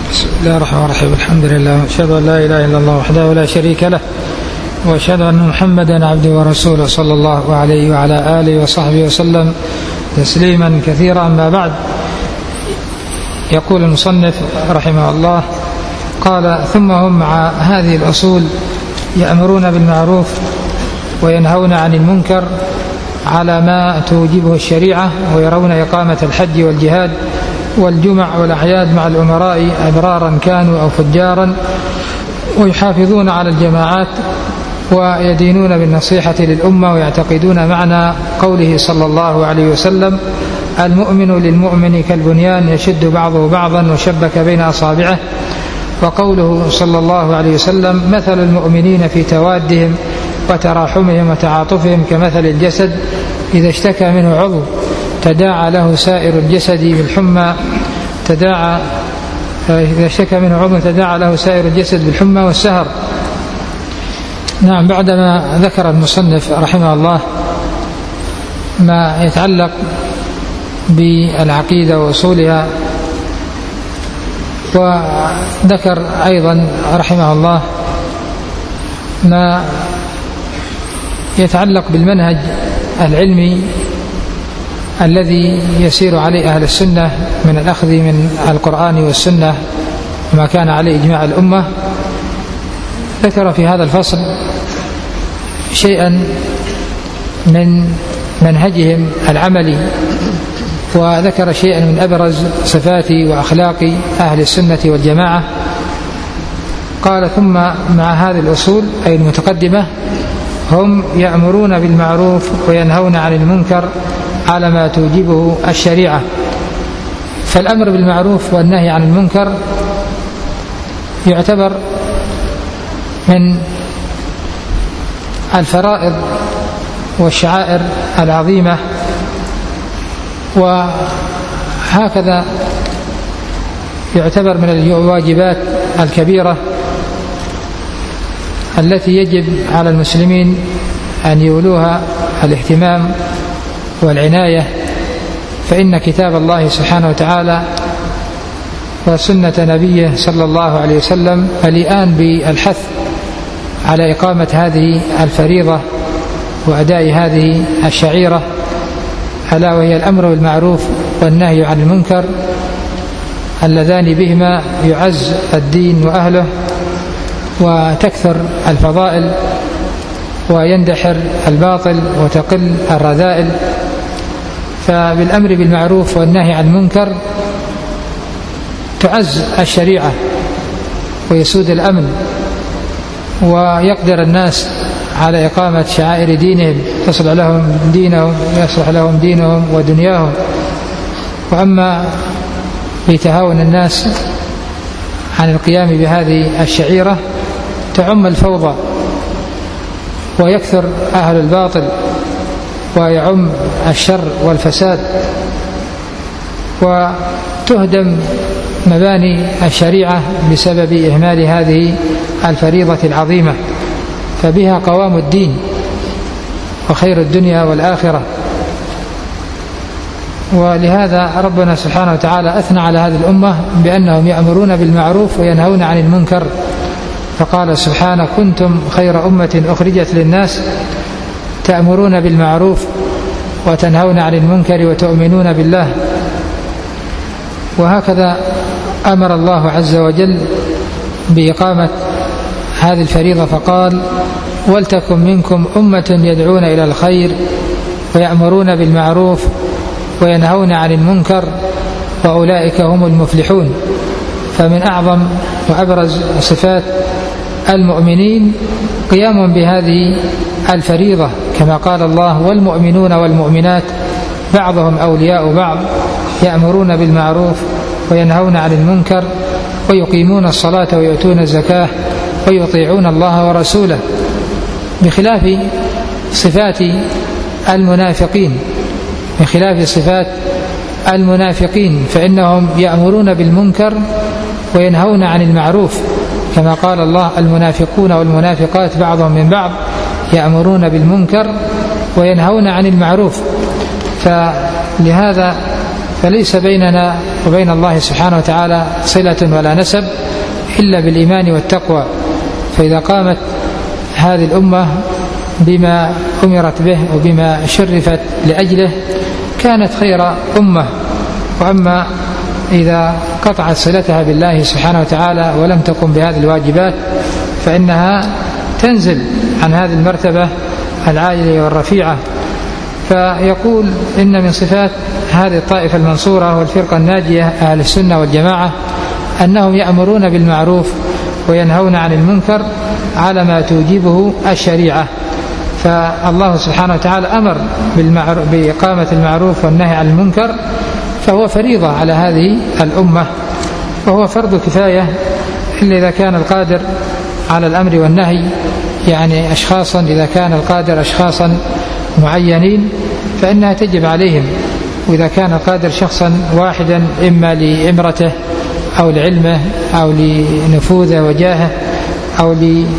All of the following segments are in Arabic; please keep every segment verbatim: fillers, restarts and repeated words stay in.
بسم الله الرحمن الرحيم. الحمد لله، وأشهد أن لا إله إلا الله وحده لا شريك له، وأشهد أن محمدا عبده ورسوله صلى الله عليه وعلى آله وصحبه وسلم تسليما كثيرا. أما بعد، يقول المصنف رحمه الله قال: ثم هم مع هذه الأصول يأمرون بالمعروف وينهون عن المنكر على ما توجبه الشريعة، ويرون إقامة الحج والجهاد والجمع والأعياد مع الأمراء أبرارا كانوا أو فجارا، ويحافظون على الجماعات ويدينون بالنصيحة للأمة، ويعتقدون معنى قوله صلى الله عليه وسلم: المؤمن للمؤمن كالبنيان يشد بعضه بعضا وشبك بين أصابعه، وقوله صلى الله عليه وسلم: مثل المؤمنين في توادهم وتراحمهم وتعاطفهم كمثل الجسد إذا اشتكى منه عضو تداعى له سائر الجسد بالحمى تداعى إذا اشتكى منه عضو تداعى له سائر الجسد بالحمى والسهر. نعم، بعدما ذكر المصنف رحمه الله ما يتعلق بالعقيدة وأصولها، وذكر أيضا رحمه الله ما يتعلق بالمنهج العلمي الذي يسير عليه أهل السنة من الأخذ من القرآن والسنة وما كان عليه إجماع الأمة. ذكر في هذا الفصل شيئا من منهجهم العملي، وذكر شيئا من أبرز صفات وأخلاق أهل السنة والجماعة. قال: ثم مع هذه الأصول أي المتقدمة هم يأمرون بالمعروف وينهون عن المنكر على ما توجبه الشريعة. فالأمر بالمعروف والنهي عن المنكر يعتبر من الفرائض والشعائر العظيمة، وهكذا يعتبر من الواجبات الكبيرة التي يجب على المسلمين أن يولوها الاهتمام والعناية، فإن كتاب الله سبحانه وتعالى وسنة نبيه صلى الله عليه وسلم مليئان بالحث على إقامة هذه الفريضة وأداء هذه الشعيرة، ألا وهي الأمر بالمعروف والنهي عن المنكر، اللذان بهما يعز الدين وأهله وتكثر الفضائل ويندحر الباطل وتقل الرذائل. فبالأمر بالمعروف والنهي عن المنكر تعز الشريعة ويسود الأمن، ويقدر الناس على إقامة شعائر دينهم تصلح لهم دينهم يصلح لهم دينهم ودنياهم. وأما بتهاون الناس عن القيام بهذه الشعيرة تعم الفوضى ويكثر أهل الباطل ويعم الشر والفساد، وتهدم مباني الشريعة بسبب إهمال هذه الفريضة العظيمة، فبها قوام الدين وخير الدنيا والآخرة. ولهذا ربنا سبحانه وتعالى أثنى على هذه الأمة بأنهم يأمرون بالمعروف وينهون عن المنكر، فقال سبحانه: كنتم خير أمة أخرجت للناس تأمرون بالمعروف وتنهون عن المنكر وتؤمنون بالله. وهكذا أمر الله عز وجل بإقامة هذه الفريضة فقال: ولتكن منكم أمة يدعون إلى الخير ويأمرون بالمعروف وينهون عن المنكر وأولئك هم المفلحون. فمن أعظم وأبرز صفات المؤمنين قيام بهذه الفريضة، كما قال الله: والمؤمنون والمؤمنات بعضهم أولياء بعض يأمرون بالمعروف وينهون عن المنكر ويقيمون الصلاة ويؤتون الزكاة ويطيعون الله ورسوله، بخلاف صفات المنافقين بخلاف صفات المنافقين فإنهم يأمرون بالمنكر وينهون عن المعروف، كما قال الله: المنافقون والمنافقات بعضهم من بعض يأمرون بالمنكر وينهون عن المعروف. فلهذا فليس بيننا وبين الله سبحانه وتعالى صلة ولا نسب إلا بالإيمان والتقوى. فإذا قامت هذه الأمة بما أمرت به وبما شرفت لأجله كانت خير أمة. وأما إذا قطعت صلتها بالله سبحانه وتعالى ولم تقم بهذه الواجبات فإنها تنزل عن هذه المرتبة العالية والرفيعة. فيقول إن من صفات هذه الطائفة المنصورة والفرقة الناجية أهل السنة والجماعة أنهم يأمرون بالمعروف وينهون عن المنكر على ما توجبه الشريعة. فالله سبحانه وتعالى أمر بإقامة المعروف والنهي عن المنكر، فهو فريضة على هذه الأمة، وهو فرض كفاية إلا إذا كان القادر على الأمر والنهي، يعني أشخاصا إذا كان القادر أشخاصا معينين فإنها تجب عليهم، وإذا كان القادر شخصا واحدا إما لإمرته أو لعلمه أو لنفوذه وجاهه أو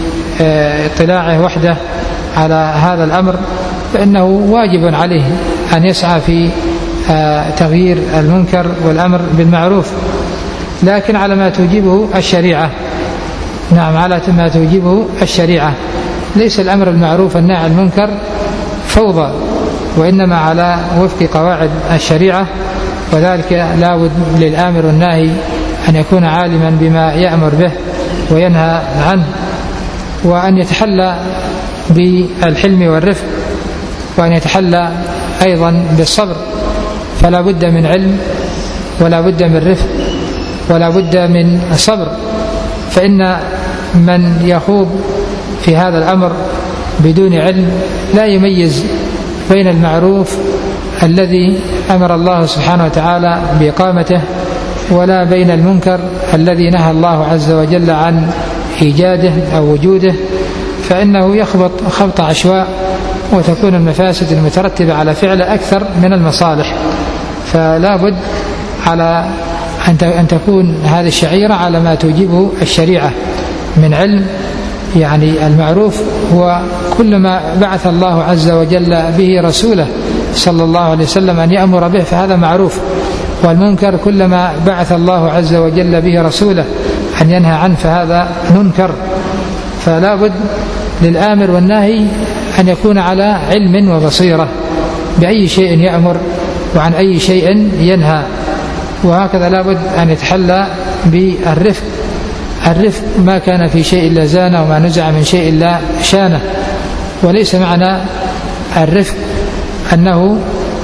لاطلاعه وحده على هذا الأمر فإنه واجب عليه أن يسعى في تغيير المنكر والأمر بالمعروف، لكن على ما توجبه الشريعة. نعم، على ما توجبه الشريعة، ليس الأمر بالمعروف والنهي عن المنكر فوضى، وإنما على وفق قواعد الشريعة. وذلك لا بد للآمر والناهي أن يكون عالما بما يأمر به وينهى عنه، وأن يتحلى بالحلم والرفق، وأن يتحلى أيضا بالصبر. فلا بد من علم ولا بد من رفق ولا بد من صبر، فإن من يخوض في هذا الأمر بدون علم لا يميز بين المعروف الذي أمر الله سبحانه وتعالى بإقامته ولا بين المنكر الذي نهى الله عز وجل عن إيجاده أو وجوده، فإنه يخبط خبط عشواء وتكون المفاسد المترتبة على فعله أكثر من المصالح. فلا بد على أن تكون هذه الشعيرة على ما توجبه الشريعة من علم، يعني المعروف هو كل ما بعث الله عز وجل به رسوله صلى الله عليه وسلم أن يأمر به فهذا معروف، والمنكر كل ما بعث الله عز وجل به رسوله أن ينهى عنه فهذا منكر. فلا بد للآمر والناهي أن يكون على علم وبصيرة بأي شيء يأمر وعن أي شيء ينهى، وهكذا لا بد أن يتحلى بالرفق. الرفق ما كان في شيء إلا زانه وما نزع من شيء إلا شانه، وليس معنى الرفق أنه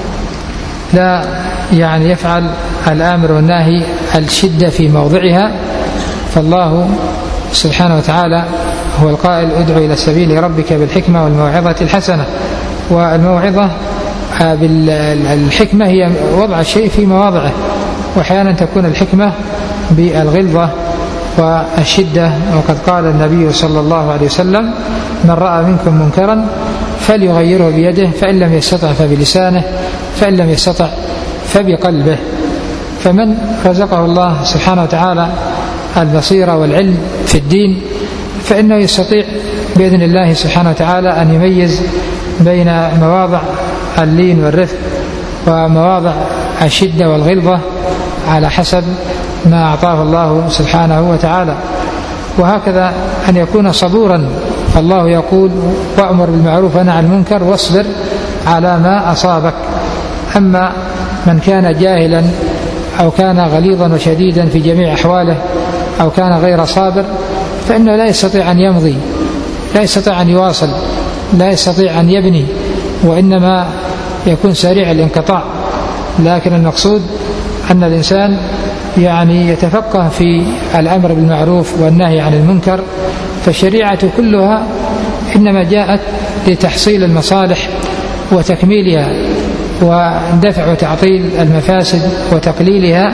لا يعني يفعل الآمر والناهي الشدة في موضعها. فالله سبحانه وتعالى هو القائل ادعو إلى سبيل ربك بالحكمة والموعظة الحسنة، والموعظة بالحكمة هي وضع الشيء في مواضعه، وأحيانا تكون الحكمة بالغلظة والشدة. وقد قال النبي صلى الله عليه وسلم من رأى منكم منكرا فليغيره بيده فإن لم يستطع فبلسانه فإن لم يستطع فبقلبه. فمن رزقه الله سبحانه وتعالى البصيرة والعلم في الدين فإنه يستطيع بإذن الله سبحانه وتعالى أن يميز بين مواضع اللين والرفق ومواضع الشدة والغلظة على حسب ما أعطاه الله سبحانه وتعالى. وهكذا أن يكون صبورا، فالله يقول وأمر بالمعروف ونهى عن المنكر واصبر على ما أصابك. أما من كان جاهلا أو كان غليظا وشديدا في جميع أحواله أو كان غير صابر فإنه لا يستطيع أن يمضي، لا يستطيع أن يواصل، لا يستطيع أن يبني، وإنما يكون سريع الانقطاع. لكن المقصود أن الإنسان يعني يتفقه في الأمر بالمعروف والنهي عن المنكر، فالشريعة كلها إنما جاءت لتحصيل المصالح وتكميلها ودفع وتعطيل المفاسد وتقليلها.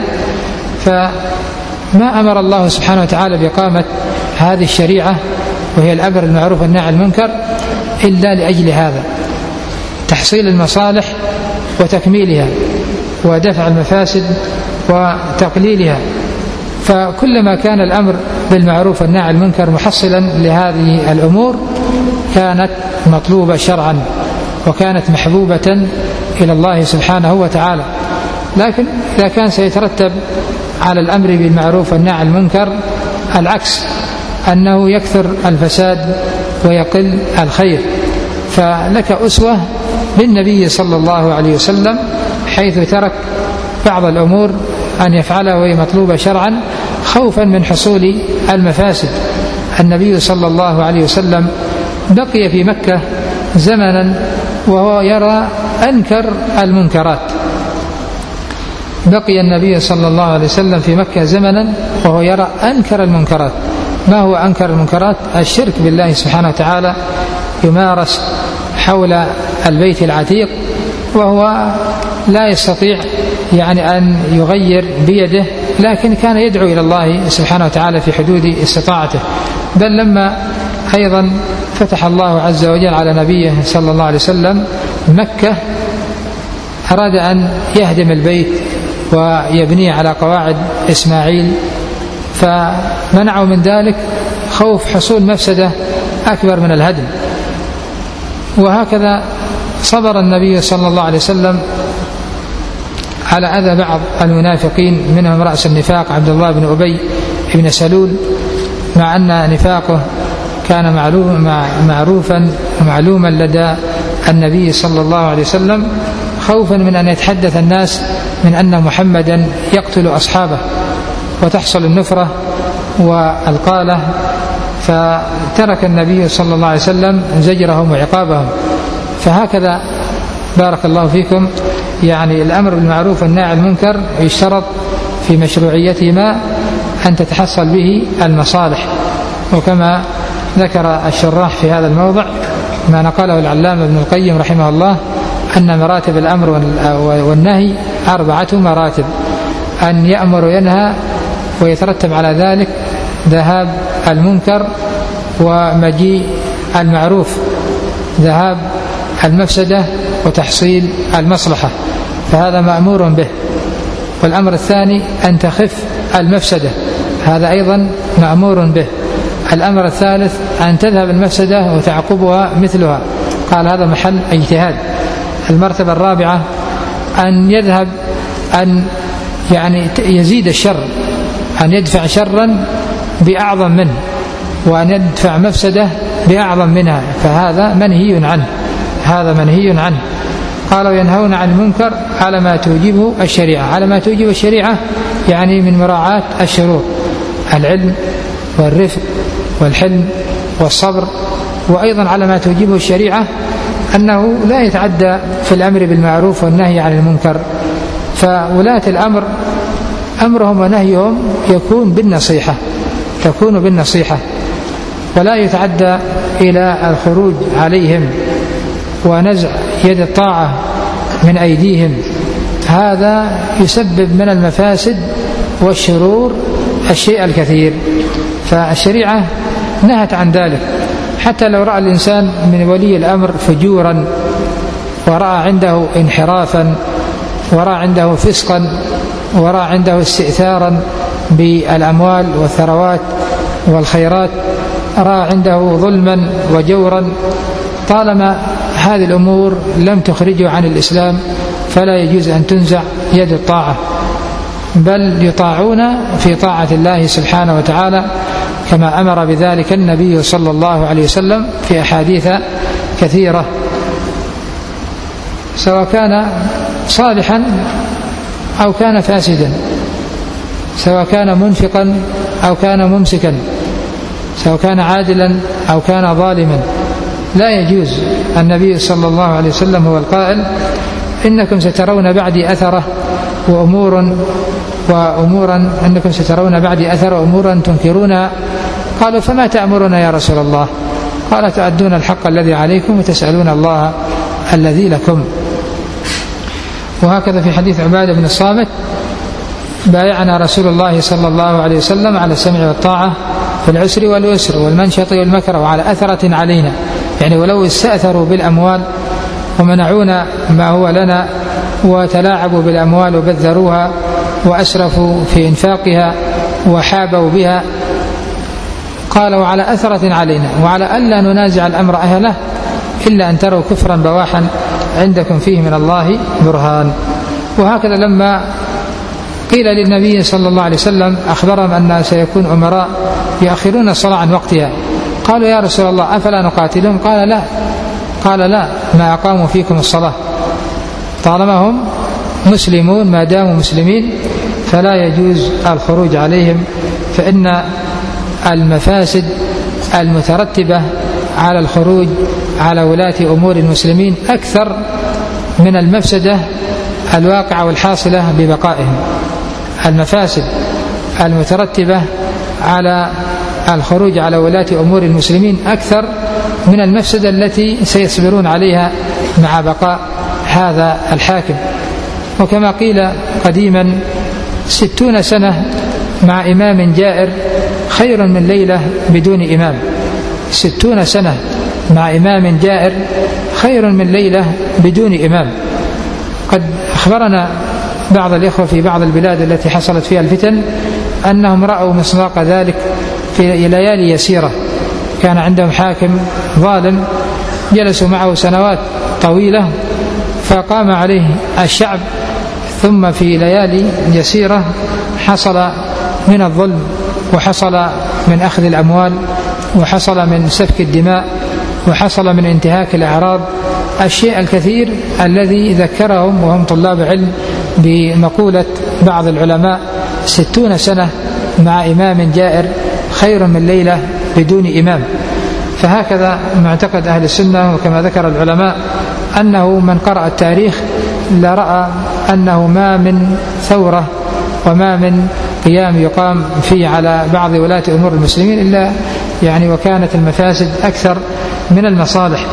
فما أمر الله سبحانه وتعالى بإقامة هذه الشريعة وهي الأمر بالمعروف والنهي عن المنكر إلا لأجل هذا، تحصيل المصالح وتكميلها ودفع المفاسد وتقليلها. فكلما كان الأمر بالمعروف والنهي عن المنكر محصلا لهذه الأمور كانت مطلوبة شرعا وكانت محبوبة إلى الله سبحانه وتعالى. لكن إذا كان سيترتب على الأمر بالمعروف والنهي عن المنكر العكس، أنه يكثر الفساد ويقل الخير. فلك أسوة بالنبي صلى الله عليه وسلم حيث ترك بعض الأمور أن يفعلها وهي مطلوبة شرعا خوفا من حصول المفاسد. النبي صلى الله عليه وسلم بقي في مكة زمنا وهو يرى أنكر المنكرات. بقي النبي صلى الله عليه وسلم في مكة زمنا وهو يرى أنكر المنكرات. ما هو أنكر المنكرات؟ الشرك بالله سبحانه وتعالى يمارس حول البيت العتيق، وهو لا يستطيع يعني أن يغير بيده، لكن كان يدعو إلى الله سبحانه وتعالى في حدود استطاعته. بل لما أيضا فتح الله عز وجل على نبيه صلى الله عليه وسلم مكة أراد أن يهدم البيت ويبنيه على قواعد إسماعيل، فمنعوا من ذلك خوف حصول مفسدة أكبر من الهدم. وهكذا صبر النبي صلى الله عليه وسلم على أذى بعض المنافقين، منهم رأس النفاق عبد الله بن أبي بن سلول، مع أن نفاقه كان معروفا ومعلوما لدى النبي صلى الله عليه وسلم، خوفا من أن يتحدث الناس من أن محمدا يقتل أصحابه وتحصل النفرة والقالة، فترك النبي صلى الله عليه وسلم زجرهم وعقابهم. فهكذا بارك الله فيكم يعني الأمر بالمعروف والنهي عن المنكر يشترط في مشروعيتهما أن تتحصل به المصالح، وكما ذكر الشراح في هذا الموضع ما نقله العلامة ابن القيم رحمه الله أن مراتب الأمر والنهي أربعة مراتب: أن يأمر وينهى ويترتب على ذلك ذهاب المنكر ومجيء المعروف، ذهاب المفسدة وتحصيل المصلحة، فهذا مأمور به. والأمر الثاني أن تخف المفسدة، هذا أيضا مأمور به. الأمر الثالث أن تذهب المفسدة وتعقبها مثلها، قال هذا محل اجتهاد. المرتبة الرابعة أن يذهب أن يعني يزيد الشر، أن يدفع شرا بأعظم منه، وأن يدفع مفسدة بأعظم منها، فهذا منهي عنه، هذا منهي عنه. قالوا ينهون عن المنكر على ما توجبه الشريعة. على ما توجبه الشريعة يعني من مراعاة الشروط: العلم والرفق والحلم والصبر. وأيضا على ما توجبه الشريعة أنه لا يتعدى في الأمر بالمعروف والنهي عن المنكر، فولاة الأمر أمرهم ونهيهم يكون بالنصيحة، تكون بالنصيحة، ولا يتعدى إلى الخروج عليهم ونزع يد الطاعة من أيديهم. هذا يسبب من المفاسد والشرور الشيء الكثير، فالشريعة نهت عن ذلك. حتى لو رأى الإنسان من ولي الأمر فجورا، ورأى عنده انحرافا، ورأى عنده فسقا، ورأى عنده استئثارا بالأموال والثروات والخيرات، رأى عنده ظلما وجورا، طالما هذه الأمور لم تخرجه عن الإسلام فلا يجوز أن تنزع يد الطاعة، بل يطاعون في طاعة الله سبحانه وتعالى كما أمر بذلك النبي صلى الله عليه وسلم في أحاديث كثيرة، سواء كان صالحا أو كان فاسدا، سواء كان منفقا أو كان ممسكا، سواء كان عادلا أو كان ظالما، لا يجوز. النبي صلى الله عليه وسلم هو القائل: إنكم سترون بعدي أثرة وأمور وأمورا أنكم سترون بعدي أثر وأمورا تنكرونها. قالوا: فما تأمرنا يا رسول الله؟ قال: تؤدون الحق الذي عليكم وتسألون الله الذي لكم. وهكذا في حديث عبادة بن الصامت: بايعنا رسول الله صلى الله عليه وسلم على السمع والطاعة في العسر واليسر والمنشط والمكره وعلى أثرة علينا، يعني ولو استأثروا بالأموال ومنعونا ما هو لنا وتلاعبوا بالأموال وبذروها وأسرفوا في إنفاقها وحابوا بها، قالوا على أثرة علينا وعلى ألا ننازع الأمر أهله إلا أن تروا كفرا بواحا عندكم فيه من الله برهان. وهكذا لما قيل للنبي صلى الله عليه وسلم أخبرهم أن سيكون أمراء يؤخرون الصلاة عن وقتها، قالوا يا رسول الله أفلا نقاتلهم؟ قال لا قال لا ما أقاموا فيكم الصلاة، طالما هم مسلمون ما داموا مسلمين فلا يجوز الخروج عليهم، فإن المفاسد المترتبة على الخروج على ولاة أمور المسلمين أكثر من المفسدة الواقعة والحاصلة ببقائهم. المفاسد المترتبة على الخروج على ولاة أمور المسلمين أكثر من المفسدة التي سيصبرون عليها مع بقاء هذا الحاكم. وكما قيل قديما ستون سنة مع إمام جائر خير من ليلة بدون إمام. ستون سنة مع إمام جائر خير من ليلة بدون إمام. قد أخبرنا بعض الإخوة في بعض البلاد التي حصلت فيها الفتن أنهم رأوا مصداق ذلك في ليالي يسيرة، كان عندهم حاكم ظالم جلسوا معه سنوات طويلة فقام عليه الشعب، ثم في ليالي يسيرة حصل من الظلم وحصل من أخذ الأموال وحصل من سفك الدماء وحصل من انتهاك الأعراض، الشيء الكثير الذي ذكرهم وهم طلاب علم بمقولة بعض العلماء ستون سنة مع إمام جائر خير من ليلة بدون إمام. فهكذا معتقد أهل السنة، وكما ذكر العلماء أنه من قرأ التاريخ لرأى أنه ما من ثورة وما من قيام يقام فيه على بعض ولاة أمور المسلمين إلا يعني وكانت المفاسد أكثر من المصالح.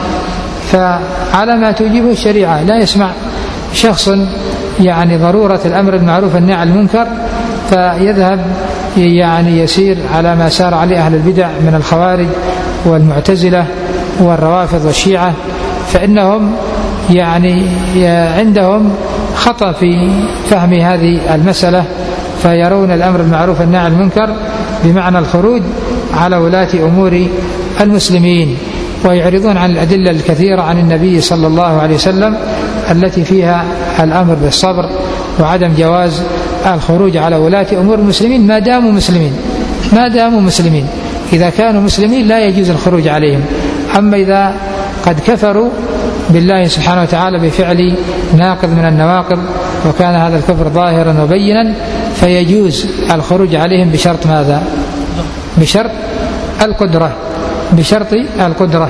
فعلى ما توجبه الشريعة لا يسمع شخص يعني ضرورة الأمر المعروف والنهي عن المنكر فيذهب يعني يسير على ما سار عليه أهل البدع من الخوارج والمعتزلة والروافض والشيعة، فإنهم يعني عندهم خطأ في فهم هذه المسألة، فيرون الأمر المعروف والنهي عن المنكر بمعنى الخروج على ولاة أمور المسلمين، ويعرضون عن الأدلة الكثيرة عن النبي صلى الله عليه وسلم التي فيها الأمر بالصبر وعدم جواز الخروج على ولاة أمور المسلمين ما داموا مسلمين ما داموا مسلمين إذا كانوا مسلمين لا يجوز الخروج عليهم. أما إذا قد كفروا بالله سبحانه وتعالى بفعل ناقض من النواقض وكان هذا الكفر ظاهرا وبينا فيجوز الخروج عليهم بشرط ماذا؟ بشرط القدرة بشرط القدرة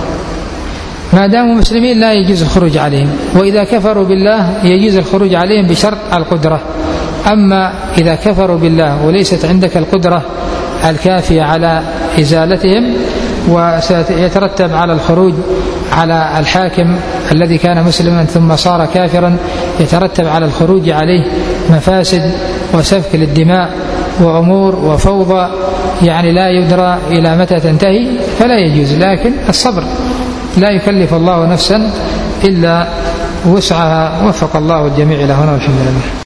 ما داموا مسلمين لا يجوز الخروج عليهم، وإذا كفروا بالله يجوز الخروج عليهم بشرط القدرة. أما إذا كفروا بالله وليست عندك القدرة الكافية على إزالتهم وسيترتب على الخروج على الحاكم الذي كان مسلما ثم صار كافرا يترتب على الخروج عليه مفاسد وسفك للدماء وأمور وفوضى يعني لا يدرى إلى متى تنتهي فلا يجوز. لكن الصبر لا يكلف الله نفسا إلا وسعها، وفق الله الجميع إلى هنا والحمد لله.